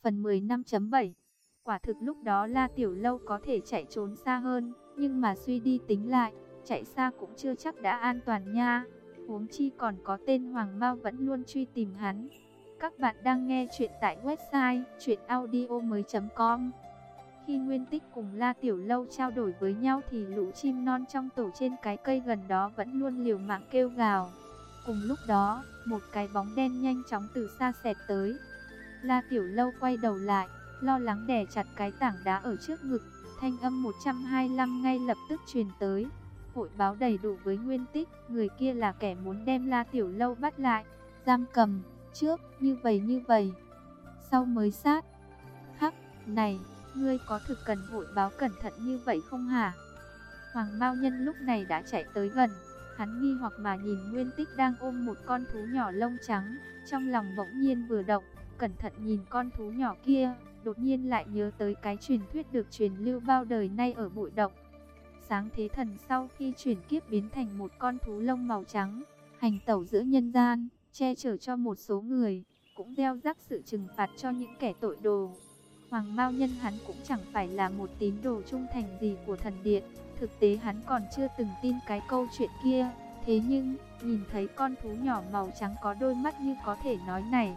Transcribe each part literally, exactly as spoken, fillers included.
Phần mười năm chấm bảy. Quả thực lúc đó La Tiểu Lâu có thể chạy trốn xa hơn, nhưng mà suy đi tính lại, chạy xa cũng chưa chắc đã an toàn nha. Huống chi còn có tên Hoàng Mao vẫn luôn truy tìm hắn. Các bạn đang nghe chuyện tại website truyện audio mới chấm com. Khi Nguyên Tích cùng La Tiểu Lâu trao đổi với nhau thì lũ chim non trong tổ trên cái cây gần đó vẫn luôn liều mạng kêu gào. Cùng lúc đó, một cái bóng đen nhanh chóng từ xa xẹt tới. La Tiểu Lâu quay đầu lại, lo lắng đè chặt cái tảng đá ở trước ngực. Thanh âm một trăm hai mươi lăm ngay lập tức truyền tới. Hội báo đầy đủ với Nguyên Tích, người kia là kẻ muốn đem La Tiểu Lâu bắt lại, giam cầm, trước, như vậy như vậy, sau mới sát. Hắc, này, ngươi có thực cần hội báo cẩn thận như vậy không hả? Hoàng Mao Nhân lúc này đã chạy tới gần, hắn nghi hoặc mà nhìn Nguyên Tích đang ôm một con thú nhỏ lông trắng, trong lòng bỗng nhiên vừa động, cẩn thận nhìn con thú nhỏ kia, đột nhiên lại nhớ tới cái truyền thuyết được truyền lưu bao đời nay ở Bụi Động. Sáng Thế Thần sau khi chuyển kiếp biến thành một con thú lông màu trắng, hành tẩu giữa nhân gian, che chở cho một số người, cũng gieo rắc sự trừng phạt cho những kẻ tội đồ. Hoàng Mao Nhân hắn cũng chẳng phải là một tín đồ trung thành gì của thần điện, thực tế hắn còn chưa từng tin cái câu chuyện kia, thế nhưng, nhìn thấy con thú nhỏ màu trắng có đôi mắt như có thể nói này,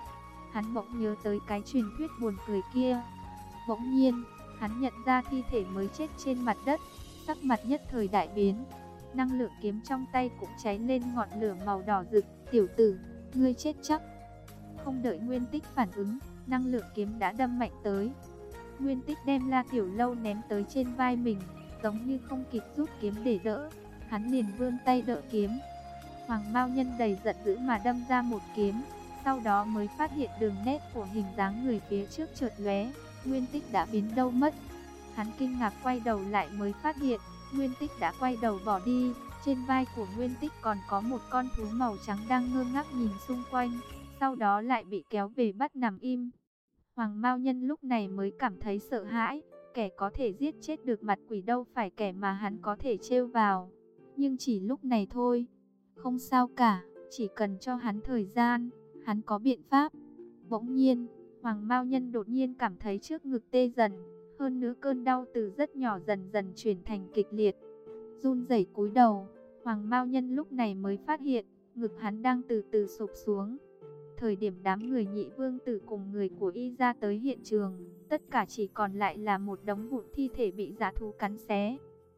hắn bỗng nhớ tới cái truyền thuyết buồn cười kia. Bỗng nhiên, hắn nhận ra thi thể mới chết trên mặt đất, sắc mặt nhất thời đại biến. Năng lượng kiếm trong tay cũng cháy lên ngọn lửa màu đỏ rực. Tiểu tử, ngươi chết chắc. Không đợi Nguyên Tích phản ứng, năng lượng kiếm đã đâm mạnh tới. Nguyên Tích đem La Tiểu Lâu ném tới trên vai mình, giống như không kịp rút kiếm để đỡ. Hắn liền vươn tay đỡ kiếm. Hoàng Mao Nhân đầy giận dữ mà đâm ra một kiếm. Sau đó mới phát hiện đường nét của hình dáng người phía trước chợt lóe, Nguyên Tích đã biến đâu mất. Hắn kinh ngạc quay đầu lại mới phát hiện, Nguyên Tích đã quay đầu bỏ đi. Trên vai của Nguyên Tích còn có một con thú màu trắng đang ngơ ngác nhìn xung quanh, sau đó lại bị kéo về bắt nằm im. Hoàng Mao Nhân lúc này mới cảm thấy sợ hãi, kẻ có thể giết chết được mặt quỷ đâu phải kẻ mà hắn có thể trêu vào. Nhưng chỉ lúc này thôi, không sao cả, chỉ cần cho hắn thời gian, hắn có biện pháp. Bỗng nhiên, Hoàng Mao Nhân đột nhiên cảm thấy trước ngực tê dần, hơn nữa cơn đau từ rất nhỏ dần dần chuyển thành kịch liệt. Run rẩy cúi đầu, Hoàng Mao Nhân lúc này mới phát hiện, ngực hắn đang từ từ sụp xuống. Thời điểm đám người Nhị Vương Tử cùng người của Y ra tới hiện trường, tất cả chỉ còn lại là một đống vụn thi thể bị dã thú cắn xé.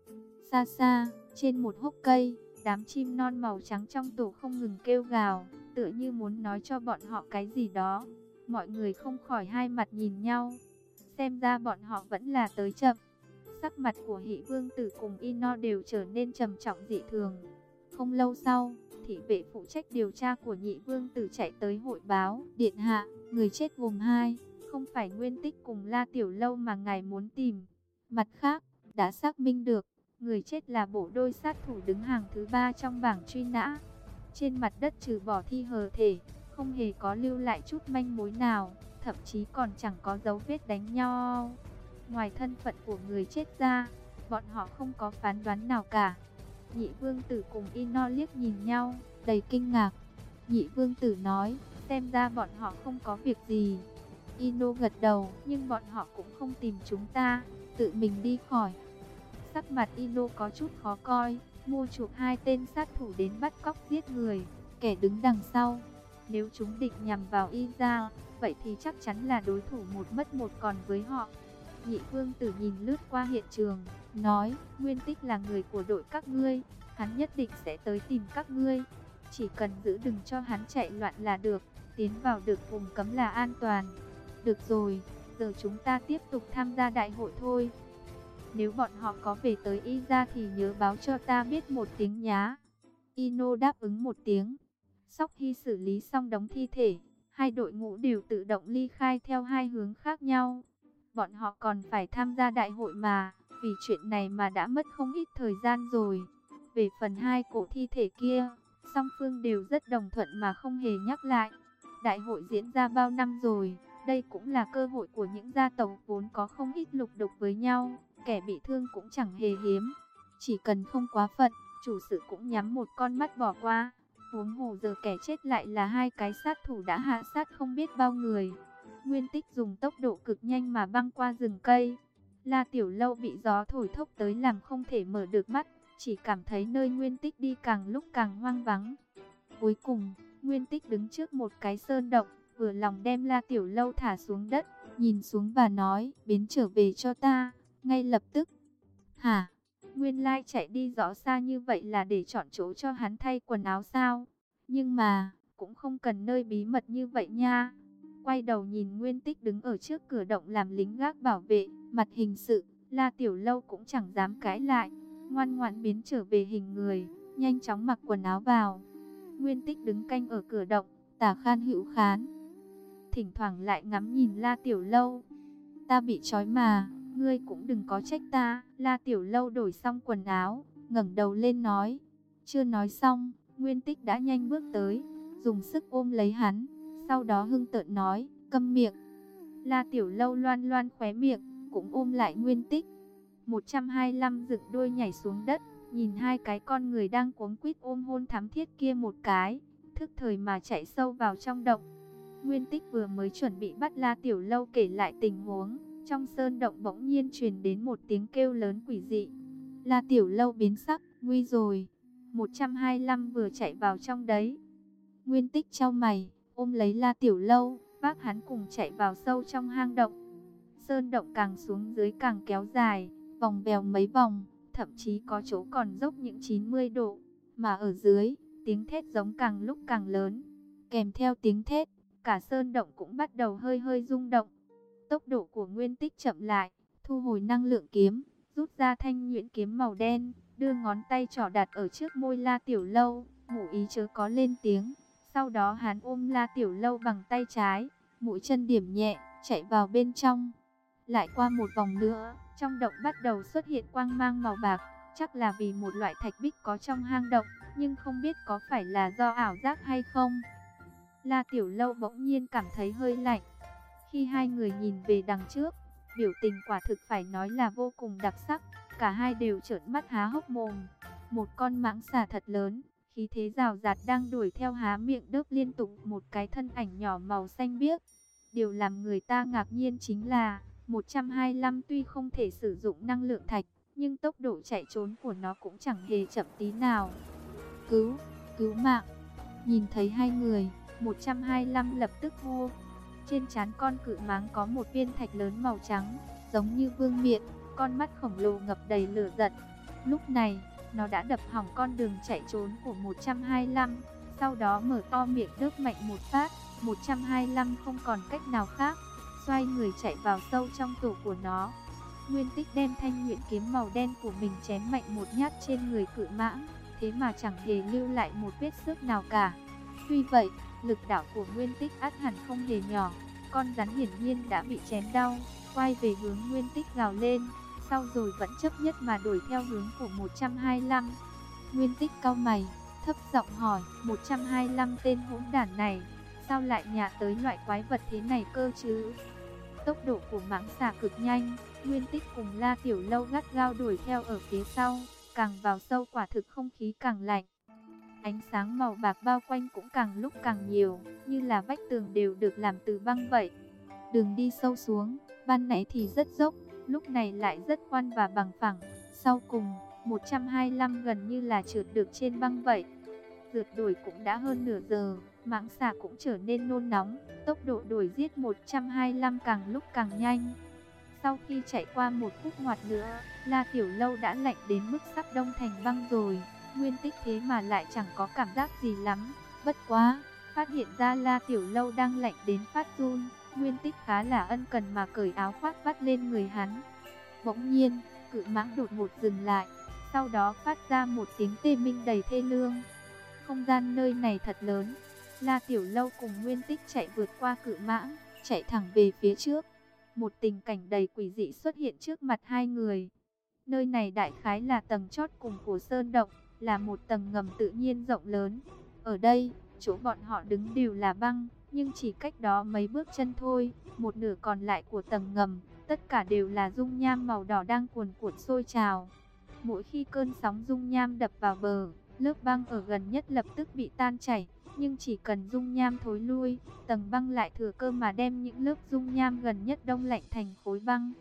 Xa xa, trên một hốc cây, đám chim non màu trắng trong tổ không ngừng kêu gào, tựa như muốn nói cho bọn họ cái gì đó. Mọi người không khỏi hai mặt nhìn nhau, xem ra bọn họ vẫn là tới chậm. Sắc mặt của Hỷ Vương Tử cùng Y No đều trở nên trầm trọng dị thường. Không lâu sau, thị vệ phụ trách điều tra của Nhị Vương Tử chạy tới hội báo: Điện hạ, người chết gồm hai, không phải Nguyên Tích cùng La Tiểu Lâu mà ngài muốn tìm. Mặt khác, đã xác minh được, người chết là bộ đôi sát thủ đứng hàng thứ ba trong bảng truy nã. Trên mặt đất trừ bỏ thi hờ thể, không hề có lưu lại chút manh mối nào, thậm chí còn chẳng có dấu vết đánh nhau. Ngoài thân phận của người chết ra, bọn họ không có phán đoán nào cả. Nhị Vương Tử cùng Y No liếc nhìn nhau, đầy kinh ngạc. Nhị Vương Tử nói, xem ra bọn họ không có việc gì. Y No gật đầu, nhưng bọn họ cũng không tìm chúng ta, tự mình đi khỏi. Sắc mặt Y No có chút khó coi, mua chuộc hai tên sát thủ đến bắt cóc giết người, kẻ đứng đằng sau. Nếu chúng định nhằm vào Y ra, vậy thì chắc chắn là đối thủ một mất một còn với họ. Nhị Vương Tử nhìn lướt qua hiện trường, nói, Nguyên Tích là người của đội các ngươi, hắn nhất định sẽ tới tìm các ngươi. Chỉ cần giữ đừng cho hắn chạy loạn là được, tiến vào được vùng cấm là an toàn. Được rồi, giờ chúng ta tiếp tục tham gia đại hội thôi. Nếu bọn họ có về tới Y ra thì nhớ báo cho ta biết một tiếng nhá. Y No đáp ứng một tiếng. Sau khi xử lý xong đống thi thể, hai đội ngũ đều tự động ly khai theo hai hướng khác nhau. Bọn họ còn phải tham gia đại hội mà, vì chuyện này mà đã mất không ít thời gian rồi. Về phần hai cổ thi thể kia, song phương đều rất đồng thuận mà không hề nhắc lại. Đại hội diễn ra bao năm rồi, đây cũng là cơ hội của những gia tộc vốn có không ít lục đục với nhau, kẻ bị thương cũng chẳng hề hiếm. Chỉ cần không quá phận, chủ sự cũng nhắm một con mắt bỏ qua. Huống hồ giờ kẻ chết lại là hai cái sát thủ đã hạ sát không biết bao người. Nguyên Tích dùng tốc độ cực nhanh mà băng qua rừng cây. La Tiểu Lâu bị gió thổi thốc tới làm không thể mở được mắt, chỉ cảm thấy nơi Nguyên Tích đi càng lúc càng hoang vắng. Cuối cùng, Nguyên Tích đứng trước một cái sơn động, vừa lòng đem La Tiểu Lâu thả xuống đất, nhìn xuống và nói, biến trở về cho ta, ngay lập tức. Hả? Nguyên lai chạy đi rõ xa như vậy là để chọn chỗ cho hắn thay quần áo sao? Nhưng mà, cũng không cần nơi bí mật như vậy nha. Quay đầu nhìn Nguyên Tích đứng ở trước cửa động làm lính gác bảo vệ, mặt hình sự, La Tiểu Lâu cũng chẳng dám cãi lại, ngoan ngoãn biến trở về hình người, nhanh chóng mặc quần áo vào. Nguyên Tích đứng canh ở cửa động, tả khan hữu khán, thỉnh thoảng lại ngắm nhìn La Tiểu Lâu. Ta bị trói mà, ngươi cũng đừng có trách ta. La Tiểu Lâu đổi xong quần áo, ngẩng đầu lên nói. Chưa nói xong, Nguyên Tích đã nhanh bước tới, dùng sức ôm lấy hắn, sau đó hưng tợn nói, câm miệng. La Tiểu Lâu loan loan khóe miệng, cũng ôm lại Nguyên Tích. một trăm hai mươi lăm dựng đôi nhảy xuống đất, nhìn hai cái con người đang cuống quýt ôm hôn thắm thiết kia một cái, thức thời mà chạy sâu vào trong động. Nguyên Tích vừa mới chuẩn bị bắt La Tiểu Lâu kể lại tình huống, trong sơn động bỗng nhiên truyền đến một tiếng kêu lớn quỷ dị. La Tiểu Lâu biến sắc, nguy rồi, một trăm hai mươi lăm vừa chạy vào trong đấy. Nguyên Tích chau mày, ôm lấy La Tiểu Lâu, vác hắn cùng chạy vào sâu trong hang động. Sơn động càng xuống dưới càng kéo dài, vòng vèo mấy vòng, thậm chí có chỗ còn dốc những chín mươi độ. Mà ở dưới, tiếng thét giống càng lúc càng lớn. Kèm theo tiếng thét, cả sơn động cũng bắt đầu hơi hơi rung động. Tốc độ của Nguyên Tích chậm lại, thu hồi năng lượng kiếm, rút ra thanh nhuyễn kiếm màu đen, đưa ngón tay trỏ đặt ở trước môi La Tiểu Lâu, ngụ ý chớ có lên tiếng. Sau đó hắn ôm La Tiểu Lâu bằng tay trái, mũi chân điểm nhẹ, chạy vào bên trong. Lại qua một vòng nữa, trong động bắt đầu xuất hiện quang mang màu bạc, chắc là vì một loại thạch bích có trong hang động, nhưng không biết có phải là do ảo giác hay không. La Tiểu Lâu bỗng nhiên cảm thấy hơi lạnh. Khi hai người nhìn về đằng trước, biểu tình quả thực phải nói là vô cùng đặc sắc, cả hai đều trợn mắt há hốc mồm. Một con mãng xà thật lớn, khí thế rào rạt đang đuổi theo há miệng đớp liên tục một cái thân ảnh nhỏ màu xanh biếc. Điều làm người ta ngạc nhiên chính là, một trăm hai mươi lăm tuy không thể sử dụng năng lượng thạch, nhưng tốc độ chạy trốn của nó cũng chẳng hề chậm tí nào. Cứu, cứu mạng. Nhìn thấy hai người, một trăm hai mươi lăm lập tức hô. Trên trán con cự máng có một viên thạch lớn màu trắng, giống như vương miện, con mắt khổng lồ ngập đầy lửa giận. Lúc này, nó đã đập hỏng con đường chạy trốn của một trăm hai mươi lăm, sau đó mở to miệng đớp mạnh một phát. một trăm hai mươi lăm không còn cách nào khác, xoay người chạy vào sâu trong tổ của nó. Nguyên Tích đem thanh nhuyễn kiếm màu đen của mình chém mạnh một nhát trên người cự mãng, thế mà chẳng hề lưu lại một vết xước nào cả. Tuy vậy, lực đạo của Nguyên Tích ắt hẳn không hề nhỏ, con rắn hiển nhiên đã bị chém đau, quay về hướng Nguyên Tích gào lên, sau rồi vẫn chấp nhất mà đuổi theo hướng của một trăm hai mươi lăm. Nguyên Tích cau mày, thấp giọng hỏi, một trăm hai mươi lăm tên hỗn đản này, sao lại nhả tới loại quái vật thế này cơ chứ? Tốc độ của mãng xà cực nhanh, Nguyên Tích cùng La Tiểu Lâu gắt gao đuổi theo ở phía sau, càng vào sâu quả thực không khí càng lạnh. Ánh sáng màu bạc bao quanh cũng càng lúc càng nhiều, như là vách tường đều được làm từ băng vậy. Đường đi sâu xuống, ban nãy thì rất dốc, lúc này lại rất khoan và bằng phẳng. Sau cùng, một trăm hai mươi lăm gần như là trượt được trên băng vậy. Rượt đuổi cũng đã hơn nửa giờ, mãng xà cũng trở nên nôn nóng, tốc độ đuổi giết một trăm hai mươi lăm càng lúc càng nhanh. Sau khi chạy qua một khúc ngoặt nữa, La Tiểu Lâu đã lạnh đến mức sắp đông thành băng rồi. Nguyên Tích thế mà lại chẳng có cảm giác gì lắm. Bất quá, phát hiện ra La Tiểu Lâu đang lạnh đến phát run, Nguyên Tích khá là ân cần mà cởi áo khoác vắt lên người hắn. Bỗng nhiên, cự mãng đột ngột dừng lại, sau đó phát ra một tiếng tê minh đầy thê lương. Không gian nơi này thật lớn. La Tiểu Lâu cùng Nguyên Tích chạy vượt qua cự mãng, chạy thẳng về phía trước. Một tình cảnh đầy quỷ dị xuất hiện trước mặt hai người. Nơi này đại khái là tầng chót cùng của sơn động, là một tầng ngầm tự nhiên rộng lớn. Ở đây, chỗ bọn họ đứng đều là băng, nhưng chỉ cách đó mấy bước chân thôi, một nửa còn lại của tầng ngầm, tất cả đều là dung nham màu đỏ đang cuồn cuộn sôi trào. Mỗi khi cơn sóng dung nham đập vào bờ, lớp băng ở gần nhất lập tức bị tan chảy, Nhưng chỉ cần dung nham thối lui, tầng băng lại thừa cơ mà đem những lớp dung nham gần nhất đông lạnh thành khối băng.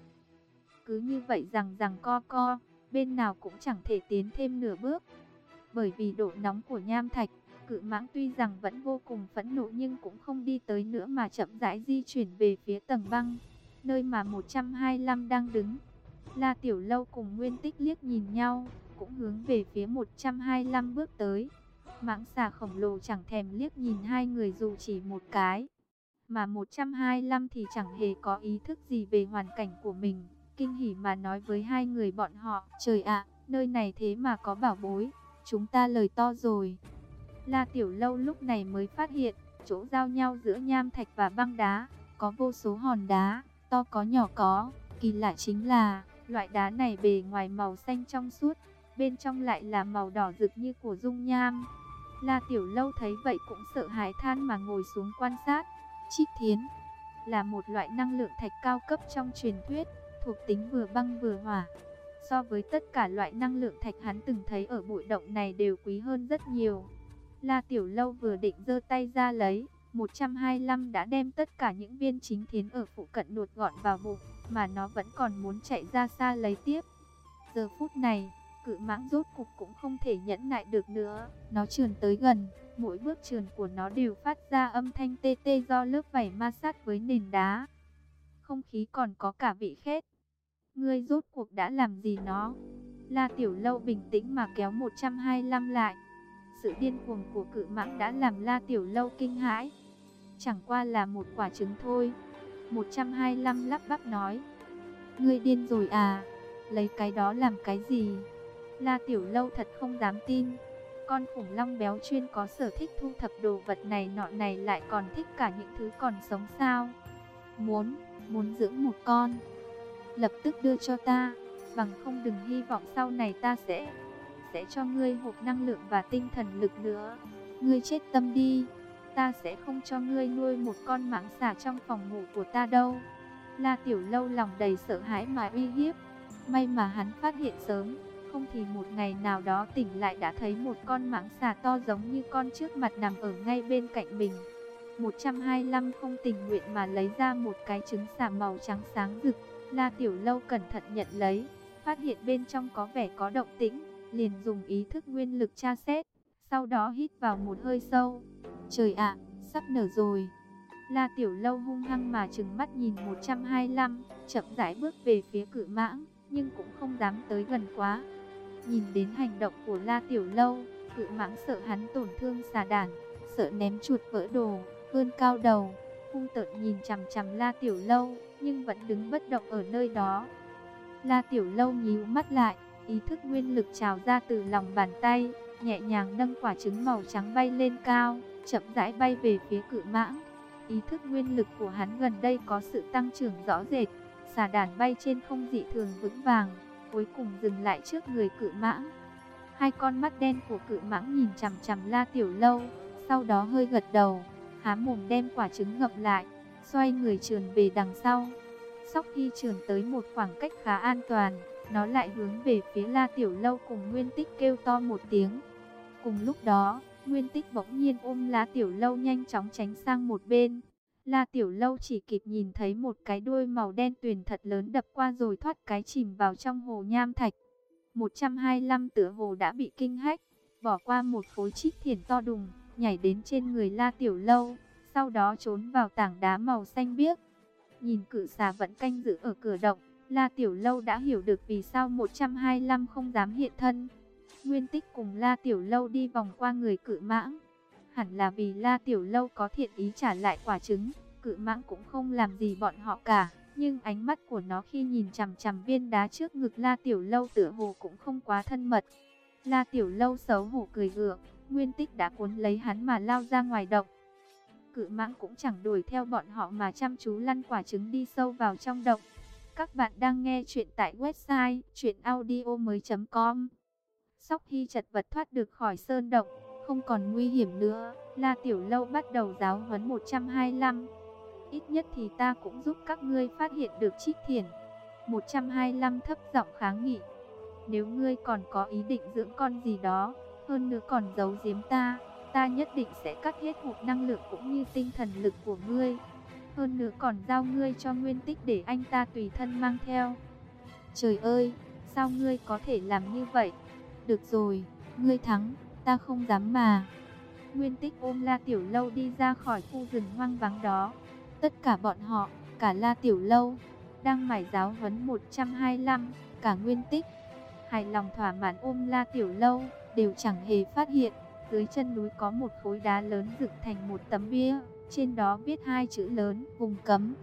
Cứ như vậy rằng rằng co co, bên nào cũng chẳng thể tiến thêm nửa bước. Bởi vì độ nóng của nham thạch, Cự Mãng tuy rằng vẫn vô cùng phẫn nộ nhưng cũng không đi tới nữa mà chậm rãi di chuyển về phía tầng băng, nơi mà một trăm hai mươi lăm đang đứng. La Tiểu Lâu cùng Nguyên Tích liếc nhìn nhau, cũng hướng về phía một trăm hai mươi lăm bước tới. Mãng xà khổng lồ chẳng thèm liếc nhìn hai người dù chỉ một cái. Mà một trăm hai mươi lăm thì chẳng hề có ý thức gì về hoàn cảnh của mình, kinh hỉ mà nói với hai người bọn họ: "Trời ạ, nơi này thế mà có bảo bối, chúng ta lời to rồi." La Tiểu Lâu lúc này mới phát hiện, chỗ giao nhau giữa nham thạch và băng đá, có vô số hòn đá, to có nhỏ có. Kỳ lạ chính là, loại đá này bề ngoài màu xanh trong suốt, bên trong lại là màu đỏ rực như của dung nham. La Tiểu Lâu thấy vậy cũng sợ hãi than mà ngồi xuống quan sát. Trích Thiến là một loại năng lượng thạch cao cấp trong truyền thuyết, thuộc tính vừa băng vừa hỏa. So với tất cả loại năng lượng thạch hắn từng thấy ở bụi động này đều quý hơn rất nhiều. La Tiểu Lâu vừa định giơ tay ra lấy, một trăm hai mươi lăm đã đem tất cả những viên chính thiến ở phụ cận nuốt gọn vào bụng, mà nó vẫn còn muốn chạy ra xa lấy tiếp. Giờ phút này, Cự Mãng rốt cục cũng không thể nhẫn nại được nữa, nó trườn tới gần, mỗi bước trườn của nó đều phát ra âm thanh tê tê do lớp vảy ma sát với nền đá. Không khí còn có cả vị khét. Ngươi rốt cuộc đã làm gì nó? La Tiểu Lâu bình tĩnh mà kéo một trăm hai mươi lăm lại. Sự điên cuồng của Cự Mãng đã làm La Tiểu Lâu kinh hãi. Chẳng qua là một quả trứng thôi. một trăm hai mươi lăm lắp bắp nói. Ngươi điên rồi à? Lấy cái đó làm cái gì? La Tiểu Lâu thật không dám tin. Con khủng long béo chuyên có sở thích thu thập đồ vật này nọ này lại còn thích cả những thứ còn sống sao? Muốn, muốn dưỡng một con. Lập tức đưa cho ta, bằng không đừng hy vọng sau này ta sẽ sẽ cho ngươi hộp năng lượng và tinh thần lực nữa. Ngươi chết tâm đi, ta sẽ không cho ngươi nuôi một con mãng xà trong phòng ngủ của ta đâu. La Tiểu Lâu lòng đầy sợ hãi mà uy hiếp. May mà hắn phát hiện sớm, không thì một ngày nào đó tỉnh lại đã thấy một con mãng xà to giống như con trước mặt nằm ở ngay bên cạnh mình. một trăm hai mươi lăm không tình nguyện mà lấy ra một cái trứng xà màu trắng sáng rực. La Tiểu Lâu cẩn thận nhận lấy, phát hiện bên trong có vẻ có động tĩnh, liền dùng ý thức nguyên lực tra xét, sau đó hít vào một hơi sâu. Trời ạ, sắp nở rồi. La Tiểu Lâu hung hăng mà trừng mắt nhìn một trăm hai mươi lăm, chậm rãi bước về phía Cự Mãng, nhưng cũng không dám tới gần quá. Nhìn đến hành động của La Tiểu Lâu, Cự Mãng sợ hắn tổn thương xà đản, sợ ném chuột vỡ đồ, vươn cao đầu, hung tợn nhìn chằm chằm La Tiểu Lâu, nhưng vẫn đứng bất động ở nơi đó. La Tiểu Lâu nhíu mắt lại, ý thức nguyên lực trào ra từ lòng bàn tay, nhẹ nhàng nâng quả trứng màu trắng bay lên cao, chậm rãi bay về phía Cự Mãng. Ý thức nguyên lực của hắn gần đây có sự tăng trưởng rõ rệt, xà đản bay trên không dị thường vững vàng, cuối cùng dừng lại trước người Cự Mãng. Hai con mắt đen của Cự Mãng nhìn chằm chằm La Tiểu Lâu, sau đó hơi gật đầu, há mồm đem quả trứng ngậm lại, xoay người trườn về đằng sau. Sau khi trườn tới một khoảng cách khá an toàn, nó lại hướng về phía La Tiểu Lâu cùng Nguyên Tích kêu to một tiếng. Cùng lúc đó, Nguyên Tích bỗng nhiên ôm La Tiểu Lâu nhanh chóng tránh sang một bên. La Tiểu Lâu chỉ kịp nhìn thấy một cái đuôi màu đen tuyền thật lớn đập qua rồi thoát cái chìm vào trong hồ nham thạch. một trăm hai mươi lăm tựa hồ đã bị kinh hách, bỏ qua một khối trích thiển to đùng, nhảy đến trên người La Tiểu Lâu, sau đó trốn vào tảng đá màu xanh biếc. Nhìn cự xà vẫn canh giữ ở cửa động, La Tiểu Lâu đã hiểu được vì sao một trăm hai mươi lăm không dám hiện thân. Nguyên Tích cùng La Tiểu Lâu đi vòng qua người Cự Mãng. Hẳn là vì La Tiểu Lâu có thiện ý trả lại quả trứng, Cự Mãng cũng không làm gì bọn họ cả. Nhưng ánh mắt của nó khi nhìn chằm chằm viên đá trước ngực La Tiểu Lâu tựa hồ cũng không quá thân mật. La Tiểu Lâu xấu hổ cười gượng, Nguyên Tích đã cuốn lấy hắn mà lao ra ngoài động. Cự Mãng cũng chẳng đuổi theo bọn họ mà chăm chú lăn quả trứng đi sâu vào trong động. Các bạn đang nghe chuyện tại website truyện audio mới chấm com. Sau khi chật vật thoát được khỏi sơn động, không còn nguy hiểm nữa, La Tiểu Lâu bắt đầu giáo huấn một trăm hai mươi lăm. Ít nhất thì ta cũng giúp các ngươi phát hiện được trích thiển. một trăm hai mươi lăm thấp giọng kháng nghị. Nếu ngươi còn có ý định dưỡng con gì đó, hơn nữa còn giấu giếm ta, ta nhất định sẽ cắt hết hộp năng lượng cũng như tinh thần lực của ngươi. Hơn nữa còn giao ngươi cho Nguyên Tích để anh ta tùy thân mang theo. Trời ơi, sao ngươi có thể làm như vậy? Được rồi, ngươi thắng, ta không dám mà. Nguyên Tích ôm La Tiểu Lâu đi ra khỏi khu rừng hoang vắng đó. Tất cả bọn họ, cả La Tiểu Lâu, đang mải giáo huấn một trăm hai mươi lăm, cả Nguyên Tích, hài lòng thỏa mãn ôm La Tiểu Lâu, đều chẳng hề phát hiện, dưới chân núi có một khối đá lớn dựng thành một tấm bia, trên đó viết hai chữ lớn, vùng cấm.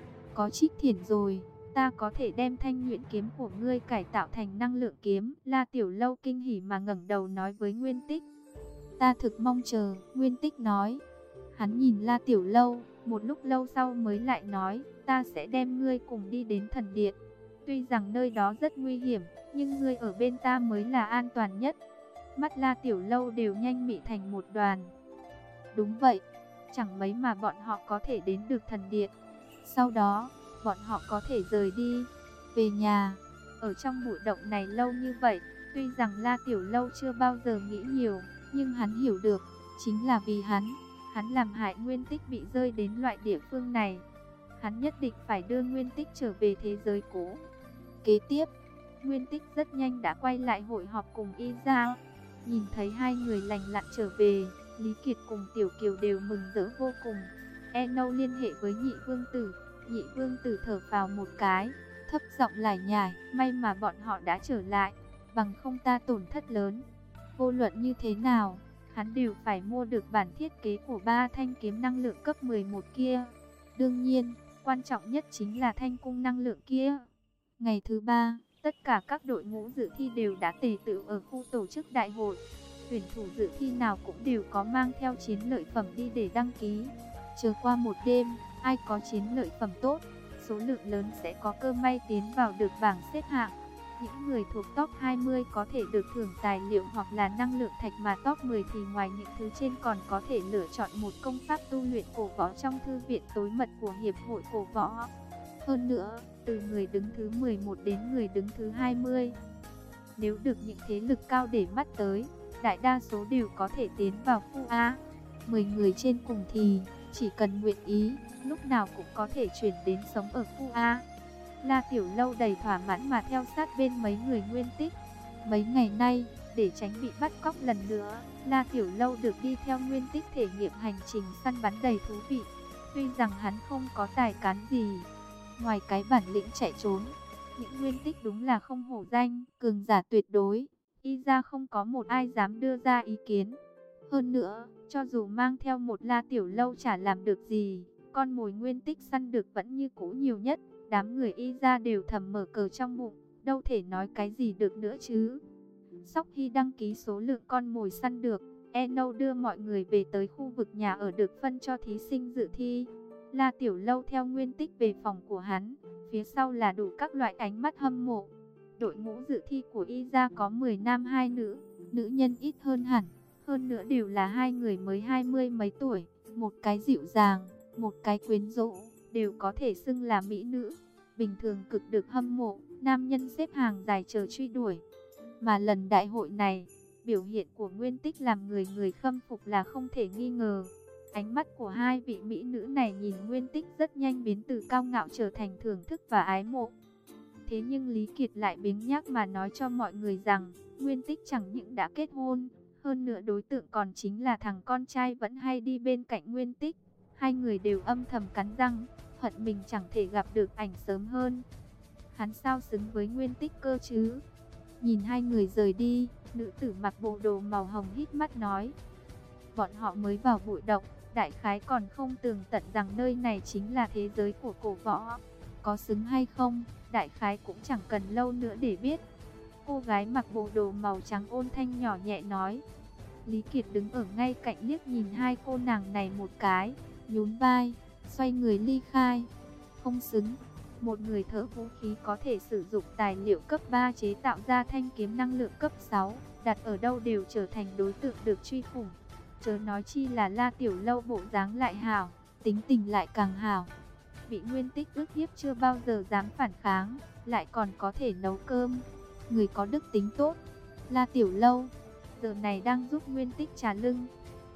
Có Trích Thiển rồi, ta có thể đem thanh nhuyễn kiếm của ngươi cải tạo thành năng lượng kiếm. La Tiểu Lâu kinh hỉ mà ngẩng đầu nói với Nguyên Tích. Ta thực mong chờ, Nguyên Tích nói. Hắn nhìn La Tiểu Lâu, một lúc lâu sau mới lại nói, ta sẽ đem ngươi cùng đi đến thần điện. Tuy rằng nơi đó rất nguy hiểm, nhưng ngươi ở bên ta mới là an toàn nhất. Mắt La Tiểu Lâu đều nhanh mị thành một đoàn. Đúng vậy, chẳng mấy mà bọn họ có thể đến được thần điện. Sau đó, bọn họ có thể rời đi, về nhà. Ở trong bụi động này lâu như vậy, tuy rằng La Tiểu Lâu chưa bao giờ nghĩ nhiều, nhưng hắn hiểu được, chính là vì hắn, hắn làm hại Nguyên Tích bị rơi đến loại địa phương này. Hắn nhất định phải đưa Nguyên Tích trở về thế giới cũ. Kế tiếp, Nguyên Tích rất nhanh đã quay lại hội họp cùng Y Giao. Nhìn thấy hai người lành lặn trở về, Lý Kiệt cùng Tiểu Kiều đều mừng rỡ vô cùng. Eno liên hệ với Nhị Vương Tử, Nhị Vương Tử thở phào một cái, thấp giọng lải nhải, may mà bọn họ đã trở lại, bằng không ta tổn thất lớn. Vô luận như thế nào, hắn đều phải mua được bản thiết kế của ba thanh kiếm năng lượng cấp mười một kia. Đương nhiên, quan trọng nhất chính là thanh cung năng lượng kia. Ngày thứ ba, tất cả các đội ngũ dự thi đều đã tề tựu ở khu tổ chức đại hội. Tuyển thủ dự thi nào cũng đều có mang theo chiến lợi phẩm đi để đăng ký. Chờ qua một đêm, ai có chiến lợi phẩm tốt, số lượng lớn sẽ có cơ may tiến vào được bảng xếp hạng. Những người thuộc top hai mươi có thể được thưởng tài liệu hoặc là năng lượng thạch, mà top mười thì ngoài những thứ trên còn có thể lựa chọn một công pháp tu luyện cổ võ trong thư viện tối mật của Hiệp hội Cổ Võ. Hơn nữa, từ người đứng thứ mười một đến người đứng thứ hai mươi, nếu được những thế lực cao để mắt tới, đại đa số đều có thể tiến vào khu A. mười người trên cùng thì, chỉ cần nguyện ý, lúc nào cũng có thể chuyển đến sống ở khu A. La Tiểu Lâu đầy thỏa mãn mà theo sát bên mấy người Nguyên Tích. Mấy ngày nay, để tránh bị bắt cóc lần nữa, La Tiểu Lâu được đi theo Nguyên Tích thể nghiệm hành trình săn bắn đầy thú vị. Tuy rằng hắn không có tài cán gì, ngoài cái bản lĩnh chạy trốn, những Nguyên Tích đúng là không hổ danh, cường giả tuyệt đối. Y ra không có một ai dám đưa ra ý kiến. Hơn nữa, cho dù mang theo một La Tiểu Lâu chả làm được gì, con mồi Nguyên Tích săn được vẫn như cũ nhiều nhất. Đám người Y ra đều thầm mở cờ trong bụng, đâu thể nói cái gì được nữa chứ. Sau khi đăng ký số lượng con mồi săn được, Eno đưa mọi người về tới khu vực nhà ở được phân cho thí sinh dự thi. La Tiểu Lâu theo Nguyên Tích về phòng của hắn, phía sau là đủ các loại ánh mắt hâm mộ. Đội ngũ dự thi của Y ra có mười nam hai nữ, nữ nhân ít hơn hẳn, hơn nữa đều là hai người mới hai mươi mấy tuổi, một cái dịu dàng, một cái quyến rũ, đều có thể xưng là mỹ nữ, bình thường cực được hâm mộ, nam nhân xếp hàng dài chờ truy đuổi. Mà lần đại hội này, biểu hiện của Nguyên Tích làm người người khâm phục là không thể nghi ngờ. Ánh mắt của hai vị mỹ nữ này nhìn Nguyên Tích rất nhanh biến từ cao ngạo trở thành thưởng thức và ái mộ. Thế nhưng Lý Kiệt lại biếng nhác mà nói cho mọi người rằng, Nguyên Tích chẳng những đã kết hôn, hơn nữa đối tượng còn chính là thằng con trai vẫn hay đi bên cạnh Nguyên Tích. Hai người đều âm thầm cắn răng, hận mình chẳng thể gặp được ảnh sớm hơn. Hắn sao xứng với Nguyên Tích cơ chứ? Nhìn hai người rời đi, nữ tử mặc bộ đồ màu hồng hít mắt nói. Bọn họ mới vào bụi động, đại khái còn không tường tận rằng nơi này chính là thế giới của cổ võ. Có xứng hay không, đại khái cũng chẳng cần lâu nữa để biết. Cô gái mặc bộ đồ màu trắng ôn thanh nhỏ nhẹ nói. Lý Kiệt đứng ở ngay cạnh liếc nhìn hai cô nàng này một cái, nhún vai, xoay người ly khai. Không xứng. Một người thợ vũ khí có thể sử dụng tài liệu cấp ba chế tạo ra thanh kiếm năng lượng cấp sáu, đặt ở đâu đều trở thành đối tượng được truy phủng. Chớ nói chi là La Tiểu Lâu bộ dáng lại hảo, tính tình lại càng hảo. Bị Nguyên Tích ức hiếp chưa bao giờ dám phản kháng, lại còn có thể nấu cơm. Người có đức tính tốt. La Tiểu Lâu giờ này đang giúp Nguyên Tích trà lưng.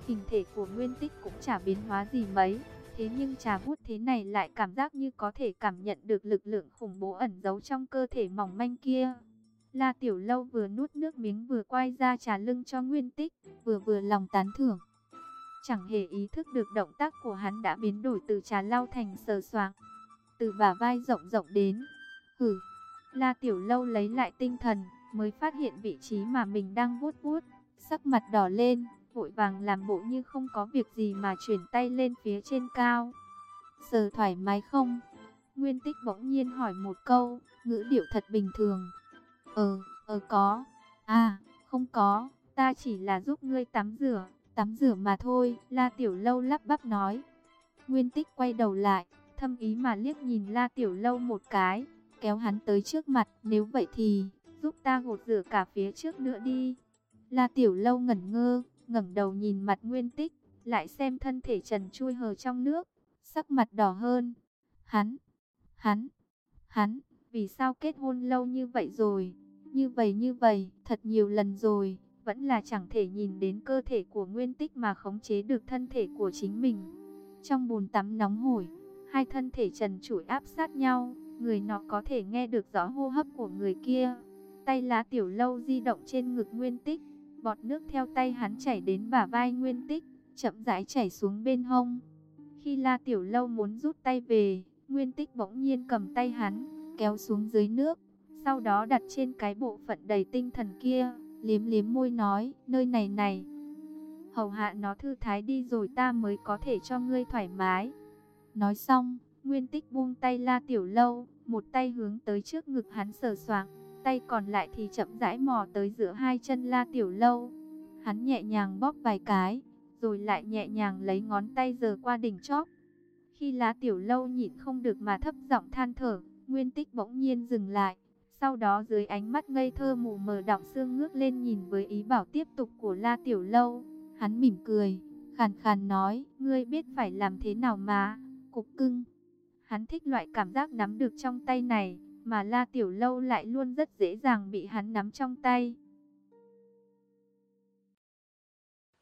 Hình thể của Nguyên Tích cũng chả biến hóa gì mấy, thế nhưng trà bút thế này lại cảm giác như có thể cảm nhận được lực lượng khủng bố ẩn giấu trong cơ thể mỏng manh kia. La Tiểu Lâu vừa nuốt nước miếng vừa quay ra trà lưng cho Nguyên Tích, vừa vừa lòng tán thưởng. Chẳng hề ý thức được động tác của hắn đã biến đổi từ trà lau thành sờ soạng, từ bả vai rộng rộng đến hử. La Tiểu Lâu lấy lại tinh thần, mới phát hiện vị trí mà mình đang vuốt vuốt, sắc mặt đỏ lên, vội vàng làm bộ như không có việc gì mà chuyển tay lên phía trên cao. Sờ thoải mái không? Nguyên Tích bỗng nhiên hỏi một câu, ngữ điệu thật bình thường. Ờ, ờ có. À, không có, ta chỉ là giúp ngươi tắm rửa, tắm rửa mà thôi, La Tiểu Lâu lắp bắp nói. Nguyên Tích quay đầu lại, thâm ý mà liếc nhìn La Tiểu Lâu một cái, kéo hắn tới trước mặt, nếu vậy thì, giúp ta gột rửa cả phía trước nữa đi. La Tiểu Lâu ngẩn ngơ, ngẩng đầu nhìn mặt Nguyên Tích, lại xem thân thể trần trụi hờ trong nước, sắc mặt đỏ hơn. Hắn, hắn, hắn, vì sao kết hôn lâu như vậy rồi, như vậy như vậy, thật nhiều lần rồi, vẫn là chẳng thể nhìn đến cơ thể của Nguyên Tích mà khống chế được thân thể của chính mình. Trong bồn tắm nóng hổi, hai thân thể trần trụi áp sát nhau, người nọ có thể nghe được rõ hô hấp của người kia. Tay La Tiểu Lâu di động trên ngực Nguyên Tích, bọt nước theo tay hắn chảy đến bả vai Nguyên Tích, chậm rãi chảy xuống bên hông. Khi La Tiểu Lâu muốn rút tay về, Nguyên Tích bỗng nhiên cầm tay hắn, kéo xuống dưới nước, sau đó đặt trên cái bộ phận đầy tinh thần kia, liếm liếm môi nói, nơi này này, hầu hạ nó thư thái đi rồi ta mới có thể cho ngươi thoải mái. Nói xong, Nguyên Tích buông tay La Tiểu Lâu, một tay hướng tới trước ngực hắn sờ soạng, tay còn lại thì chậm rãi mò tới giữa hai chân La Tiểu Lâu. Hắn nhẹ nhàng bóp vài cái, rồi lại nhẹ nhàng lấy ngón tay giơ qua đỉnh chóp. Khi La Tiểu Lâu nhịn không được mà thấp giọng than thở, Nguyên Tích bỗng nhiên dừng lại. Sau đó dưới ánh mắt ngây thơ mù mờ đọng sương ngước lên nhìn với ý bảo tiếp tục của La Tiểu Lâu. Hắn mỉm cười, khàn khàn nói, ngươi biết phải làm thế nào mà, cục cưng. Hắn thích loại cảm giác nắm được trong tay này, mà La Tiểu Lâu lại luôn rất dễ dàng bị hắn nắm trong tay.